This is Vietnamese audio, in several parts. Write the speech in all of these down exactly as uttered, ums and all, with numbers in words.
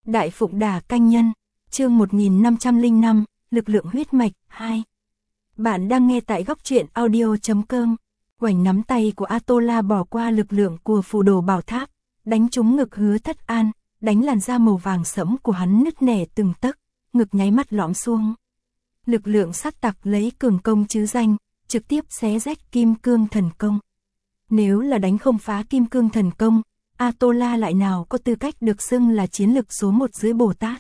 Đại Phụng Đà Canh Nhân, chương một nghìn năm trăm lẻ năm, lực lượng huyết mạch, hai. Bạn đang nghe tại góc truyện audio chấm com. Quảnh nắm tay của Atola bỏ qua lực lượng của phù đồ bảo tháp, đánh trúng ngực Hứa Thất An, đánh làn da màu vàng sẫm của hắn nứt nẻ từng tấc, ngực nháy mắt lõm xuống. Lực lượng sát tặc lấy cường công chứ danh, trực tiếp xé rách kim cương thần công. Nếu là đánh không phá kim cương thần công, Atola lại nào có tư cách được xưng là chiến lực số một dưới Bồ Tát.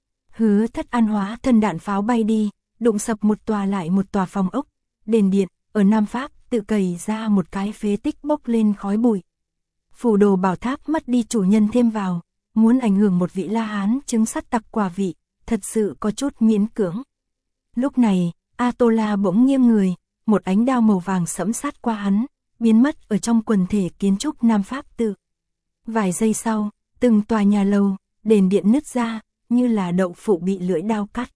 Hứa Thất An hóa thân đạn pháo bay đi, đụng sập một tòa lại một tòa phòng ốc, đền điện ở Nam Pháp tự cày ra một cái phế tích bốc lên khói bụi. Phù đồ bảo tháp mất đi chủ nhân thêm vào, muốn ảnh hưởng một vị La Hán chứng sát tặc quả vị, thật sự có chút miễn cưỡng. Lúc này, Atola bỗng nghiêng người, một ánh đao màu vàng sẫm sát qua hắn, biến mất ở trong quần thể kiến trúc Nam Pháp tự. Vài giây sau, từng tòa nhà lầu, đền điện nứt ra, như là đậu phụ bị lưỡi đao cắt.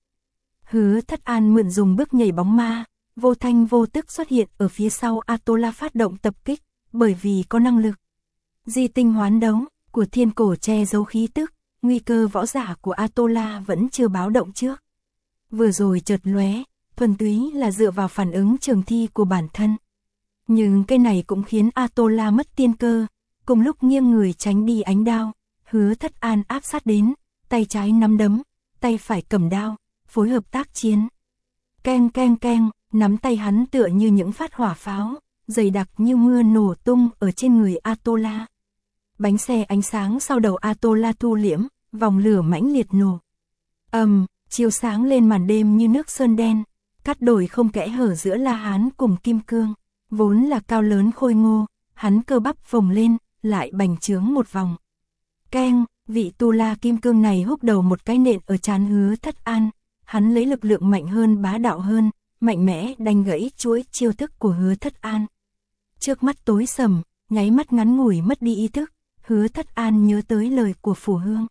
Hứa Thất An mượn dùng bước nhảy bóng ma, vô thanh vô tức xuất hiện ở phía sau Atola phát động tập kích, bởi vì có năng lực di tinh hoán đấu của thiên cổ che giấu khí tức, nguy cơ võ giả của Atola vẫn chưa báo động trước. Vừa rồi chợt lóe, thuần túy là dựa vào phản ứng trường thi của bản thân. Nhưng cái này cũng khiến Atola mất tiên cơ, cùng lúc nghiêng người tránh đi ánh đao, Hứa Thất An áp sát đến, tay trái nắm đấm, tay phải cầm đao, phối hợp tác chiến. Keng keng keng, nắm tay hắn tựa như những phát hỏa pháo, dày đặc như mưa nổ tung ở trên người Atola. Bánh xe ánh sáng sau đầu Atola thu liễm, vòng lửa mãnh liệt nổ. Ầm, um, chiếu sáng lên màn đêm như nước sơn đen, cắt đổi không kẽ hở giữa La Hán cùng Kim Cương, vốn là cao lớn khôi ngô, hắn cơ bắp phồng lên, lại bành trướng một vòng. Keng, vị tu la Kim Cương này húc đầu một cái nện ở trán Hứa Thất An, hắn lấy lực lượng mạnh hơn bá đạo hơn, mạnh mẽ đánh gãy chuỗi chiêu thức của Hứa Thất An. Trước mắt tối sầm, nháy mắt ngắn ngủi mất đi ý thức, Hứa Thất An nhớ tới lời của Phù Hương.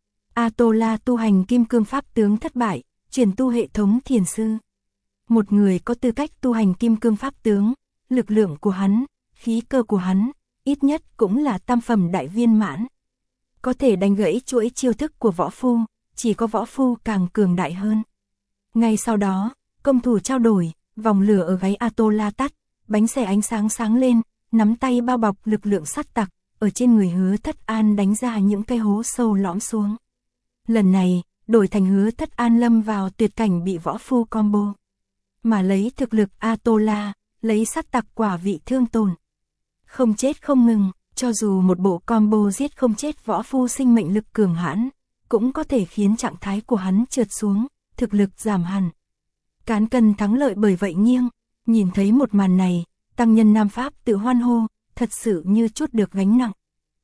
Atola tu hành Kim Cương Pháp tướng thất bại, chuyển tu hệ thống thiền sư. Một người có tư cách tu hành Kim Cương Pháp tướng, lực lượng của hắn, khí cơ của hắn, ít nhất cũng là tam phẩm đại viên mãn. Có thể đánh gãy chuỗi chiêu thức của võ phu, chỉ có võ phu càng cường đại hơn. Ngay sau đó, công thủ trao đổi, vòng lửa ở gáy Atola tắt, bánh xe ánh sáng sáng lên, nắm tay bao bọc lực lượng sát tặc, ở trên người Hứa Thất An đánh ra những cái hố sâu lõm xuống. Lần này, đổi thành Hứa Thất An lâm vào tuyệt cảnh bị võ phu combo. Mà lấy thực lực Atola, lấy sát tặc quả vị thương tổn. Không chết không ngừng, cho dù một bộ combo giết không chết võ phu sinh mệnh lực cường hãn, cũng có thể khiến trạng thái của hắn trượt xuống, thực lực giảm hẳn. Cán cân thắng lợi bởi vậy nghiêng, nhìn thấy một màn này, tăng nhân Nam Pháp tự hoan hô, thật sự như chút được gánh nặng.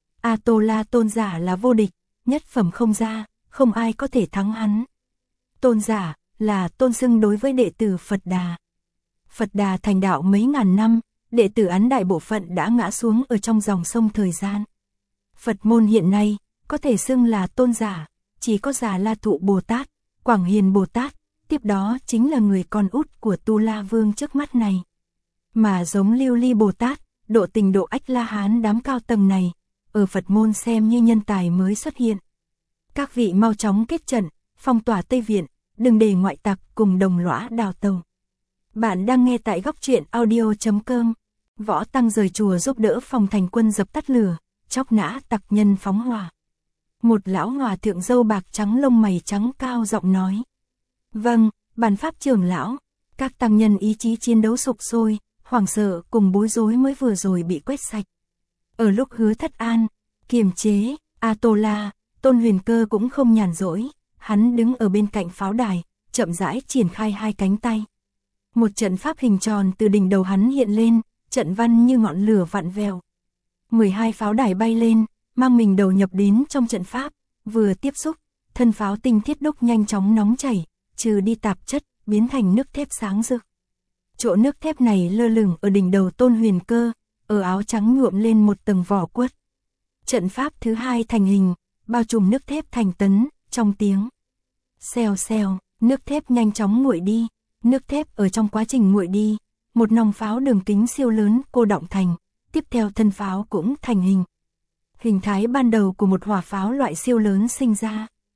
Atola tôn giả là vô địch, nhất phẩm không ra, không ai có thể thắng hắn. Tôn giả là tôn xưng đối với đệ tử Phật Đà. Phật Đà thành đạo mấy ngàn năm, đệ tử Ấn đại bộ phận đã ngã xuống ở trong dòng sông thời gian. Phật môn hiện nay, có thể xưng là tôn giả, chỉ có Già La Thụ Bồ Tát, Quảng Hiền Bồ Tát, tiếp đó chính là người con út của Tu La Vương trước mắt này. Mà giống Lưu Ly Bồ Tát, độ tình độ ách La Hán đám cao tầng này, ở Phật môn xem như nhân tài mới xuất hiện. Các vị mau chóng kết trận, phong tỏa Tây Viện, đừng để ngoại tặc cùng đồng lõa đào tàu. Bạn đang nghe tại góc truyện audio chấm com. Võ Tăng rời chùa giúp đỡ phòng thành quân dập tắt lửa, chóc nã tặc nhân phóng hỏa. Một lão hòa thượng râu bạc trắng lông mày trắng cao giọng nói. Vâng, bản pháp trưởng lão, các tăng nhân ý chí chiến đấu sục sôi, hoảng sợ cùng bối rối mới vừa rồi bị quét sạch. Ở lúc Hứa Thất An, kiềm chế, Atola, Tôn Huyền Cơ cũng không nhàn rỗi, hắn đứng ở bên cạnh pháo đài, chậm rãi triển khai hai cánh tay. Một trận pháp hình tròn từ đỉnh đầu hắn hiện lên, trận văn như ngọn lửa vặn vẹo. mười hai pháo đài bay lên, mang mình đầu nhập đến trong trận pháp, vừa tiếp xúc, thân pháo tinh thiết đúc nhanh chóng nóng chảy, trừ đi tạp chất, biến thành nước thép sáng rực. Chỗ nước thép này lơ lửng ở đỉnh đầu Tôn Huyền Cơ, ở áo trắng nhuộm lên một tầng vỏ quất. Trận pháp thứ hai thành hình, bao trùm nước thép thành tấn, trong tiếng xèo xèo, nước thép nhanh chóng nguội đi. Nước thép ở trong quá trình nguội đi, một nòng pháo đường kính siêu lớn cô đọng thành, tiếp theo thân pháo cũng thành hình. Hình thái ban đầu của một hỏa pháo loại siêu lớn sinh ra.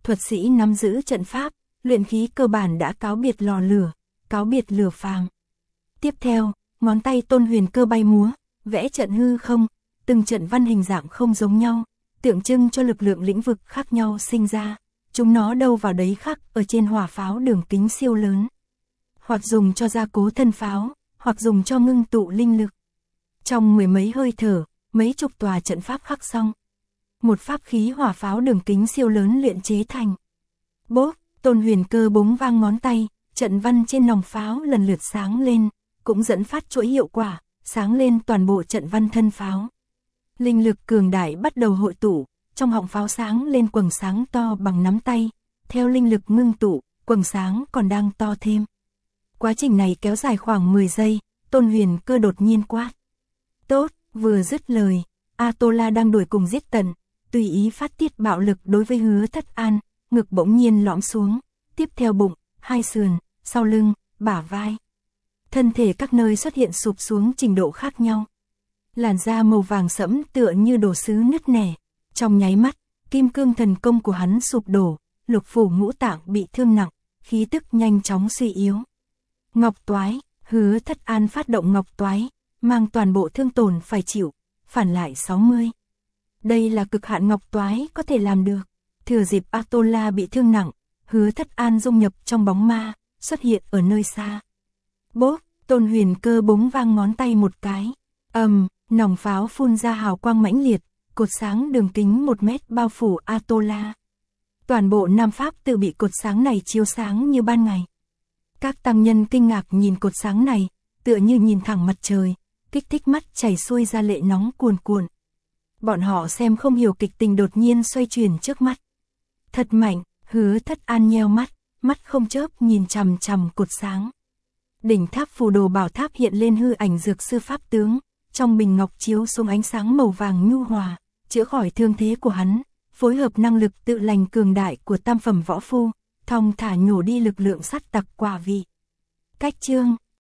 thuật sĩ nắm giữ trận pháp, luyện khí cơ bản đã cáo biệt lò lửa, cáo biệt lửa phàm. Tiếp theo, ngón tay Tôn Huyền Cơ bay múa, vẽ trận hư không, từng trận văn hình dạng không giống nhau, tượng trưng cho lực lượng lĩnh vực khác nhau sinh ra. Chúng nó đâu vào đấy khắc ở trên hỏa pháo đường kính siêu lớn. Hoặc dùng cho gia cố thân pháo, hoặc dùng cho ngưng tụ linh lực. Trong mười mấy hơi thở, mấy chục tòa trận pháp khắc xong. Một pháp khí hỏa pháo đường kính siêu lớn luyện chế thành. Bốp, Tôn Huyền Cơ búng vang ngón tay, trận văn trên nòng pháo lần lượt sáng lên, cũng dẫn phát chuỗi hiệu quả, sáng lên toàn bộ trận văn thân pháo. Linh lực cường đại bắt đầu hội tụ, trong họng pháo sáng lên quầng sáng to bằng nắm tay, theo linh lực ngưng tụ, quầng sáng còn đang to thêm. Quá trình này kéo dài khoảng mười giây, Tôn Huyền Cơ đột nhiên quát. Tốt, vừa dứt lời, Atola đang đuổi cùng giết tận, tùy ý phát tiết bạo lực đối với Hứa Thất An, ngực bỗng nhiên lõm xuống, tiếp theo bụng, hai sườn, sau lưng, bả vai. Thân thể các nơi xuất hiện sụp xuống trình độ khác nhau. Làn da màu vàng sẫm tựa như đồ sứ nứt nẻ. Trong nháy mắt, kim cương thần công của hắn sụp đổ, lục phủ ngũ tạng bị thương nặng, khí tức nhanh chóng suy yếu. Ngọc Toái, Hứa Thất An phát động Ngọc Toái, mang toàn bộ thương tổn phải chịu, phản lại sáu mươi. Đây là cực hạn Ngọc Toái có thể làm được. Thừa dịp Atola bị thương nặng, Hứa Thất An dung nhập trong bóng ma, xuất hiện ở nơi xa. Bốp, Tôn Huyền Cơ búng vang ngón tay một cái. Ầm, um, nòng pháo phun ra hào quang mãnh liệt, cột sáng đường kính một mét bao phủ Atola. Toàn bộ Nam Pháp tự bị cột sáng này chiếu sáng như ban ngày. Các tăng nhân kinh ngạc nhìn cột sáng này, tựa như nhìn thẳng mặt trời, kích thích mắt chảy xuôi ra lệ nóng cuồn cuộn. Bọn họ xem không hiểu kịch tình đột nhiên xoay chuyển trước mắt. Thật mạnh, Hứa Thất An nheo mắt, mắt không chớp nhìn chằm chằm cột sáng. Đỉnh tháp phù đồ bảo tháp hiện lên hư ảnh dược sư pháp tướng, trong bình ngọc chiếu xuống ánh sáng màu vàng nhu hòa, chữa khỏi thương thế của hắn, phối hợp năng lực tự lành cường đại của tam phẩm võ phu, thong thả nhổ đi lực lượng sát tặc quả vị. Cách chương